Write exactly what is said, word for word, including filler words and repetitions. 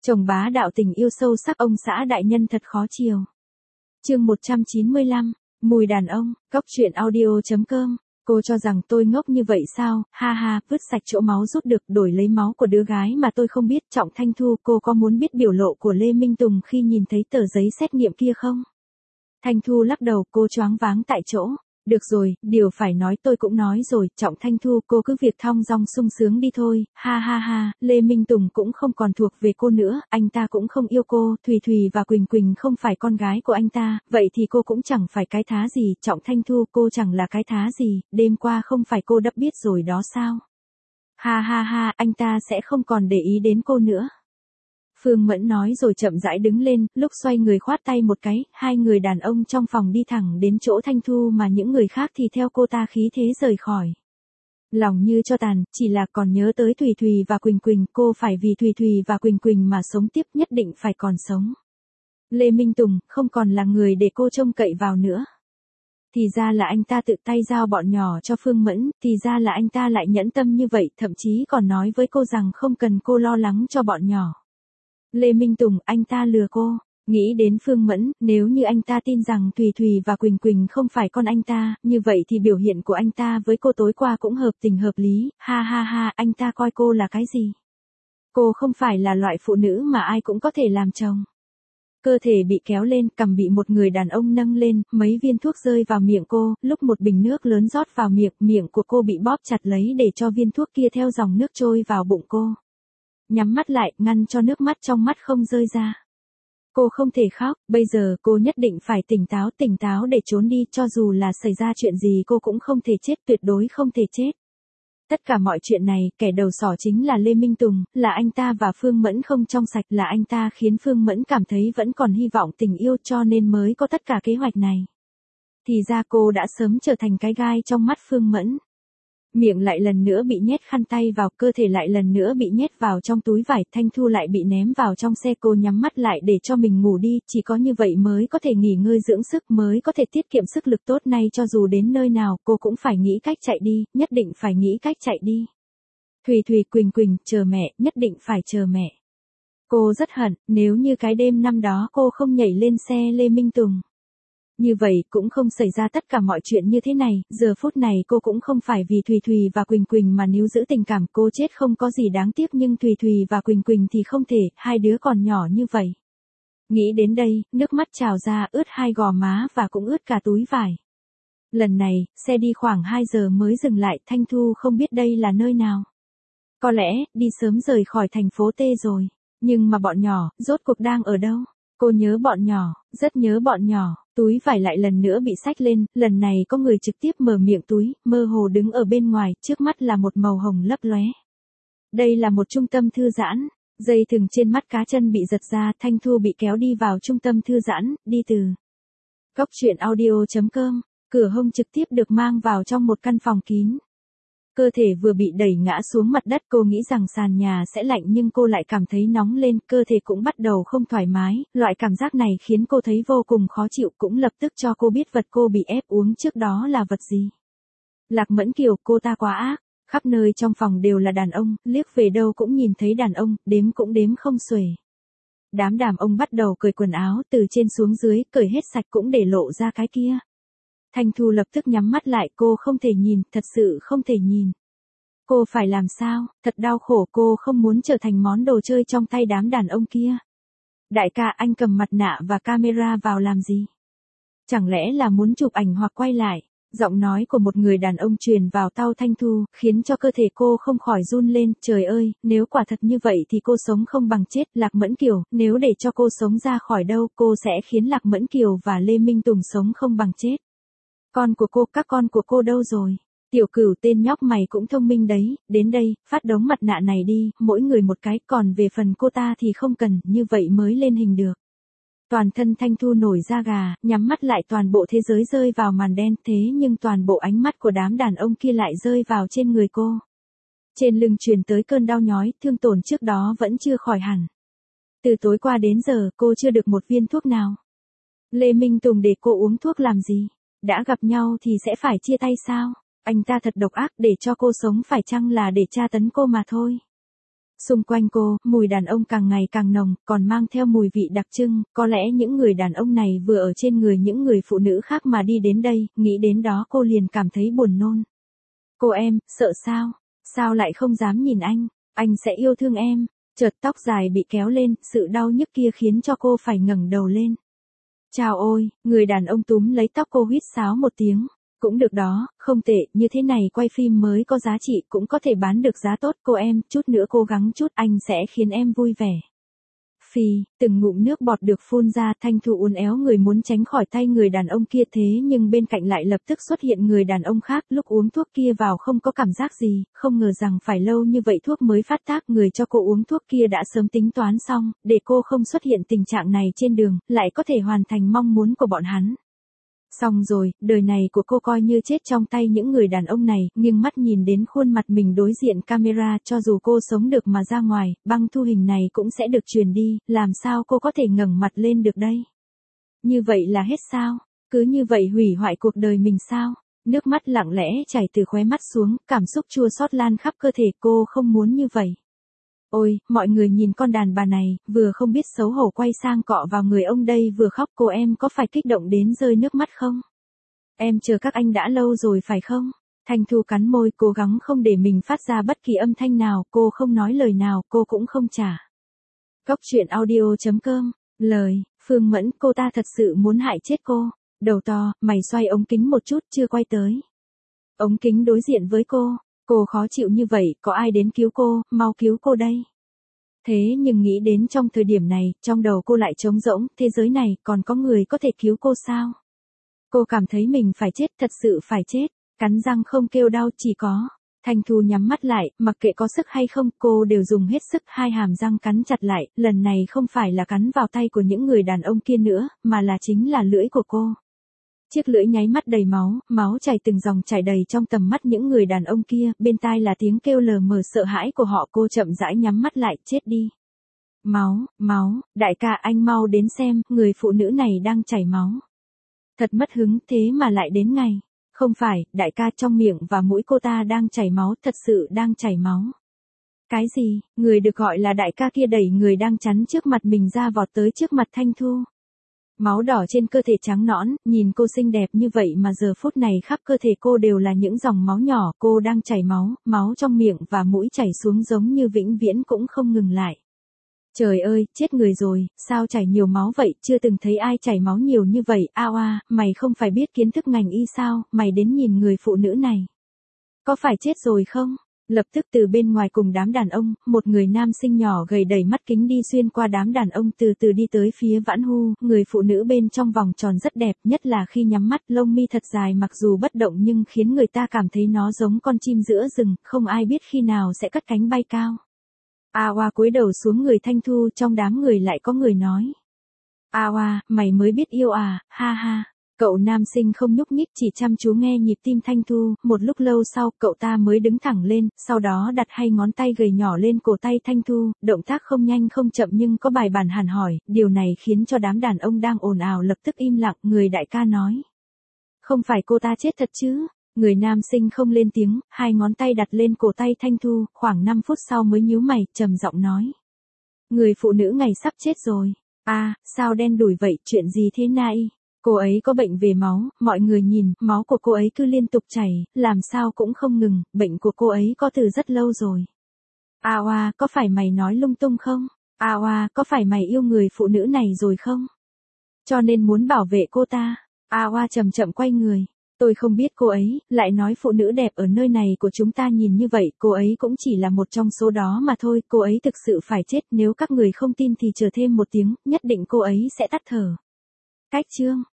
Chồng bá đạo tình yêu sâu sắc ông xã đại nhân thật khó chiều. Chương một trăm chín mươi lăm, mùi đàn ông, cóc truyện audio chấm com. Cô cho rằng tôi ngốc như vậy sao, ha ha, vứt sạch chỗ máu rút được đổi lấy máu của đứa gái mà tôi không biết. Trọng Thanh Thu, cô có muốn biết biểu lộ của Lê Minh Tùng khi nhìn thấy tờ giấy xét nghiệm kia không? Thanh Thu lắc đầu, cô choáng váng tại chỗ. Được rồi, điều phải nói tôi cũng nói rồi. Trọng Thanh Thu, cô cứ việc thong dong sung sướng đi thôi, ha ha ha. Lê Minh Tùng cũng không còn thuộc về cô nữa, anh ta cũng không yêu cô. Thùy Thùy và Quỳnh Quỳnh không phải con gái của anh ta, vậy thì cô cũng chẳng phải cái thá gì. Trọng Thanh Thu, cô chẳng là cái thá gì, đêm qua không phải cô đã biết rồi đó sao? Ha ha ha, anh ta sẽ không còn để ý đến cô nữa. Phương Mẫn nói rồi chậm rãi đứng lên, lúc xoay người khoát tay một cái, hai người đàn ông trong phòng đi thẳng đến chỗ Thanh Thu mà những người khác thì theo cô ta khí thế rời khỏi. Lòng như cho tàn, chỉ là còn nhớ tới Thùy Thùy và Quỳnh Quỳnh, cô phải vì Thùy Thùy và Quỳnh Quỳnh mà sống tiếp, nhất định phải còn sống. Lê Minh Tùng, không còn là người để cô trông cậy vào nữa. Thì ra là anh ta tự tay giao bọn nhỏ cho Phương Mẫn, thì ra là anh ta lại nhẫn tâm như vậy, thậm chí còn nói với cô rằng không cần cô lo lắng cho bọn nhỏ. Lê Minh Tùng, anh ta lừa cô. Nghĩ đến Phương Mẫn, nếu như anh ta tin rằng Thùy Thùy và Quỳnh Quỳnh không phải con anh ta, như vậy thì biểu hiện của anh ta với cô tối qua cũng hợp tình hợp lý, ha ha ha, anh ta coi cô là cái gì? Cô không phải là loại phụ nữ mà ai cũng có thể làm chồng. Cơ thể bị kéo lên, cằm bị một người đàn ông nâng lên, mấy viên thuốc rơi vào miệng cô, lúc một bình nước lớn rót vào miệng, miệng của cô bị bóp chặt lấy để cho viên thuốc kia theo dòng nước trôi vào bụng cô. Nhắm mắt lại, ngăn cho nước mắt trong mắt không rơi ra. Cô không thể khóc, bây giờ cô nhất định phải tỉnh táo, tỉnh táo để trốn đi, cho dù là xảy ra chuyện gì cô cũng không thể chết, tuyệt đối không thể chết. Tất cả mọi chuyện này, kẻ đầu sỏ chính là Lê Minh Tùng, là anh ta và Phương Mẫn không trong sạch, là anh ta khiến Phương Mẫn cảm thấy vẫn còn hy vọng tình yêu cho nên mới có tất cả kế hoạch này. Thì ra cô đã sớm trở thành cái gai trong mắt Phương Mẫn. Miệng lại lần nữa bị nhét khăn tay vào, cơ thể lại lần nữa bị nhét vào trong túi vải, Thanh Thu lại bị ném vào trong xe. Cô nhắm mắt lại để cho mình ngủ đi, chỉ có như vậy mới có thể nghỉ ngơi dưỡng sức, mới có thể tiết kiệm sức lực tốt, nay cho dù đến nơi nào, cô cũng phải nghĩ cách chạy đi, nhất định phải nghĩ cách chạy đi. Thùy Thùy, Quỳnh Quỳnh, chờ mẹ, nhất định phải chờ mẹ. Cô rất hận, nếu như cái đêm năm đó cô không nhảy lên xe Lê Minh Tùng. Như vậy cũng không xảy ra tất cả mọi chuyện như thế này, giờ phút này cô cũng không phải vì Thùy Thùy và Quỳnh Quỳnh mà níu giữ tình cảm, cô chết không có gì đáng tiếc, nhưng Thùy Thùy và Quỳnh Quỳnh thì không thể, hai đứa còn nhỏ như vậy. Nghĩ đến đây, nước mắt trào ra, ướt hai gò má và cũng ướt cả túi vải. Lần này, xe đi khoảng hai giờ mới dừng lại, Thanh Thu không biết đây là nơi nào. Có lẽ, đi sớm rời khỏi thành phố T rồi, nhưng mà bọn nhỏ, rốt cuộc đang ở đâu? Cô nhớ bọn nhỏ, rất nhớ bọn nhỏ. Túi vải lại lần nữa bị xách lên, lần này có người trực tiếp mở miệng túi, mơ hồ đứng ở bên ngoài, trước mắt là một màu hồng lấp lóe. Đây là một trung tâm thư giãn, dây thừng trên mắt cá chân bị giật ra, Thanh Thu bị kéo đi vào trung tâm thư giãn, đi từ cóc truyện audio chấm com, cửa hông trực tiếp được mang vào trong một căn phòng kín. Cơ thể vừa bị đẩy ngã xuống mặt đất, cô nghĩ rằng sàn nhà sẽ lạnh nhưng cô lại cảm thấy nóng lên, cơ thể cũng bắt đầu không thoải mái, loại cảm giác này khiến cô thấy vô cùng khó chịu, cũng lập tức cho cô biết vật cô bị ép uống trước đó là vật gì. Lạc Mẫn Kiều, cô ta quá ác, khắp nơi trong phòng đều là đàn ông, liếc về đâu cũng nhìn thấy đàn ông, đếm cũng đếm không xuể. Đám đàn ông bắt đầu cởi quần áo từ trên xuống dưới, cởi hết sạch cũng để lộ ra cái kia. Thanh Thu lập tức nhắm mắt lại, cô không thể nhìn, thật sự không thể nhìn. Cô phải làm sao, thật đau khổ, cô không muốn trở thành món đồ chơi trong tay đám đàn ông kia. Đại ca, anh cầm mặt nạ và camera vào làm gì? Chẳng lẽ là muốn chụp ảnh hoặc quay lại? Giọng nói của một người đàn ông truyền vào tai Thanh Thu, khiến cho cơ thể cô không khỏi run lên, trời ơi, nếu quả thật như vậy thì cô sống không bằng chết. Lạc Mẫn Kiều, nếu để cho cô sống ra khỏi đâu, cô sẽ khiến Lạc Mẫn Kiều và Lê Minh Tùng sống không bằng chết. Con của cô, các con của cô đâu rồi? Tiểu Cửu, tên nhóc mày cũng thông minh đấy, đến đây, phát đống mặt nạ này đi, mỗi người một cái, còn về phần cô ta thì không cần, như vậy mới lên hình được. Toàn thân Thanh Thu nổi da gà, nhắm mắt lại, toàn bộ thế giới rơi vào màn đen, thế nhưng toàn bộ ánh mắt của đám đàn ông kia lại rơi vào trên người cô. Trên lưng truyền tới cơn đau nhói, thương tổn trước đó vẫn chưa khỏi hẳn. Từ tối qua đến giờ, cô chưa được một viên thuốc nào. Lê Minh Tùng để cô uống thuốc làm gì? Đã gặp nhau thì sẽ phải chia tay sao? Anh ta thật độc ác, để cho cô sống phải chăng là để tra tấn cô mà thôi. Xung quanh cô, mùi đàn ông càng ngày càng nồng, còn mang theo mùi vị đặc trưng, có lẽ những người đàn ông này vừa ở trên người những người phụ nữ khác mà đi đến đây, nghĩ đến đó cô liền cảm thấy buồn nôn. Cô em, sợ sao? Sao lại không dám nhìn anh? Anh sẽ yêu thương em. Chợt tóc dài bị kéo lên, sự đau nhức kia khiến cho cô phải ngẩng đầu lên. Chào ôi, người đàn ông túm lấy tóc cô huýt sáo một tiếng. Cũng được đó, không tệ, như thế này quay phim mới có giá trị, cũng có thể bán được giá tốt. Cô em, chút nữa cố gắng chút, anh sẽ khiến em vui vẻ. Phì, từng ngụm nước bọt được phun ra, Thanh Thu uốn éo người muốn tránh khỏi tay người đàn ông kia, thế nhưng bên cạnh lại lập tức xuất hiện người đàn ông khác. Lúc uống thuốc kia vào không có cảm giác gì, không ngờ rằng phải lâu như vậy thuốc mới phát tác. Người cho cô uống thuốc kia đã sớm tính toán xong, để cô không xuất hiện tình trạng này trên đường, lại có thể hoàn thành mong muốn của bọn hắn. Xong rồi, đời này của cô coi như chết trong tay những người đàn ông này, nghiêng mắt nhìn đến khuôn mặt mình đối diện camera, cho dù cô sống được mà ra ngoài, băng thu hình này cũng sẽ được truyền đi, làm sao cô có thể ngẩng mặt lên được đây? Như vậy là hết sao? Cứ như vậy hủy hoại cuộc đời mình sao? Nước mắt lặng lẽ chảy từ khóe mắt xuống, cảm xúc chua xót lan khắp cơ thể, cô không muốn như vậy. Ôi, mọi người nhìn con đàn bà này, vừa không biết xấu hổ quay sang cọ vào người ông đây vừa khóc. Cô em có phải kích động đến rơi nước mắt không? Em chờ các anh đã lâu rồi phải không? Thanh Thu cắn môi, cố gắng không để mình phát ra bất kỳ âm thanh nào, cô không nói lời nào, cô cũng không trả. Góc truyện audio chấm com, lời, Phương Mẫn, cô ta thật sự muốn hại chết cô. Đầu to, mày xoay ống kính một chút, chưa quay tới. Ống kính đối diện với cô. Cô khó chịu như vậy, có ai đến cứu cô, mau cứu cô đây. Thế nhưng nghĩ đến trong thời điểm này, trong đầu cô lại trống rỗng, thế giới này, còn có người có thể cứu cô sao? Cô cảm thấy mình phải chết, thật sự phải chết, cắn răng không kêu đau, chỉ có. Thanh Thu nhắm mắt lại, mặc kệ có sức hay không, cô đều dùng hết sức, hai hàm răng cắn chặt lại, lần này không phải là cắn vào tay của những người đàn ông kia nữa, mà là chính là lưỡi của cô. Chiếc lưỡi nháy mắt đầy máu, máu chảy từng dòng chảy đầy trong tầm mắt những người đàn ông kia, bên tai là tiếng kêu lờ mờ sợ hãi của họ. Cô chậm rãi nhắm mắt lại, chết đi. Máu, máu, đại ca anh mau đến xem, người phụ nữ này đang chảy máu. Thật mất hứng, thế mà lại đến ngày. Không phải, đại ca, trong miệng và mũi cô ta đang chảy máu, thật sự đang chảy máu. Cái gì, người được gọi là đại ca kia đẩy người đang chắn trước mặt mình ra vọt tới trước mặt Thanh Thu. Máu đỏ trên cơ thể trắng nõn, nhìn cô xinh đẹp như vậy mà giờ phút này khắp cơ thể cô đều là những dòng máu nhỏ, cô đang chảy máu, máu trong miệng và mũi chảy xuống giống như vĩnh viễn cũng không ngừng lại. Trời ơi, chết người rồi, sao chảy nhiều máu vậy, chưa từng thấy ai chảy máu nhiều như vậy, ao a, mày không phải biết kiến thức ngành y sao, mày đến nhìn người phụ nữ này. Có phải chết rồi không? Lập tức từ bên ngoài cùng đám đàn ông, một người nam sinh nhỏ gầy đẩy mắt kính đi xuyên qua đám đàn ông từ từ đi tới phía Vãn Hu, người phụ nữ bên trong vòng tròn rất đẹp, nhất là khi nhắm mắt, lông mi thật dài mặc dù bất động nhưng khiến người ta cảm thấy nó giống con chim giữa rừng, không ai biết khi nào sẽ cất cánh bay cao. A Oa cúi đầu xuống người Thanh Thu, trong đám người lại có người nói. A Oa, mày mới biết yêu à, ha ha. Cậu nam sinh không nhúc nhích, chỉ chăm chú nghe nhịp tim Thanh Thu, một lúc lâu sau, cậu ta mới đứng thẳng lên, sau đó đặt hai ngón tay gầy nhỏ lên cổ tay Thanh Thu, động tác không nhanh không chậm nhưng có bài bản hẳn hỏi, điều này khiến cho đám đàn ông đang ồn ào lập tức im lặng, người đại ca nói. Không phải cô ta chết thật chứ? Người nam sinh không lên tiếng, hai ngón tay đặt lên cổ tay Thanh Thu, khoảng năm phút sau mới nhíu mày, trầm giọng nói. Người phụ nữ ngày sắp chết rồi. À, sao đen đủi vậy, chuyện gì thế nai? Cô ấy có bệnh về máu, mọi người nhìn, máu của cô ấy cứ liên tục chảy, làm sao cũng không ngừng, bệnh của cô ấy có từ rất lâu rồi. A Oa, có phải mày nói lung tung không? A Oa, có phải mày yêu người phụ nữ này rồi không? Cho nên muốn bảo vệ cô ta. A Oa chậm chậm quay người. Tôi không biết cô ấy, lại nói phụ nữ đẹp ở nơi này của chúng ta nhìn như vậy, cô ấy cũng chỉ là một trong số đó mà thôi, cô ấy thực sự phải chết, nếu các người không tin thì chờ thêm một tiếng, nhất định cô ấy sẽ tắt thở. Cách chương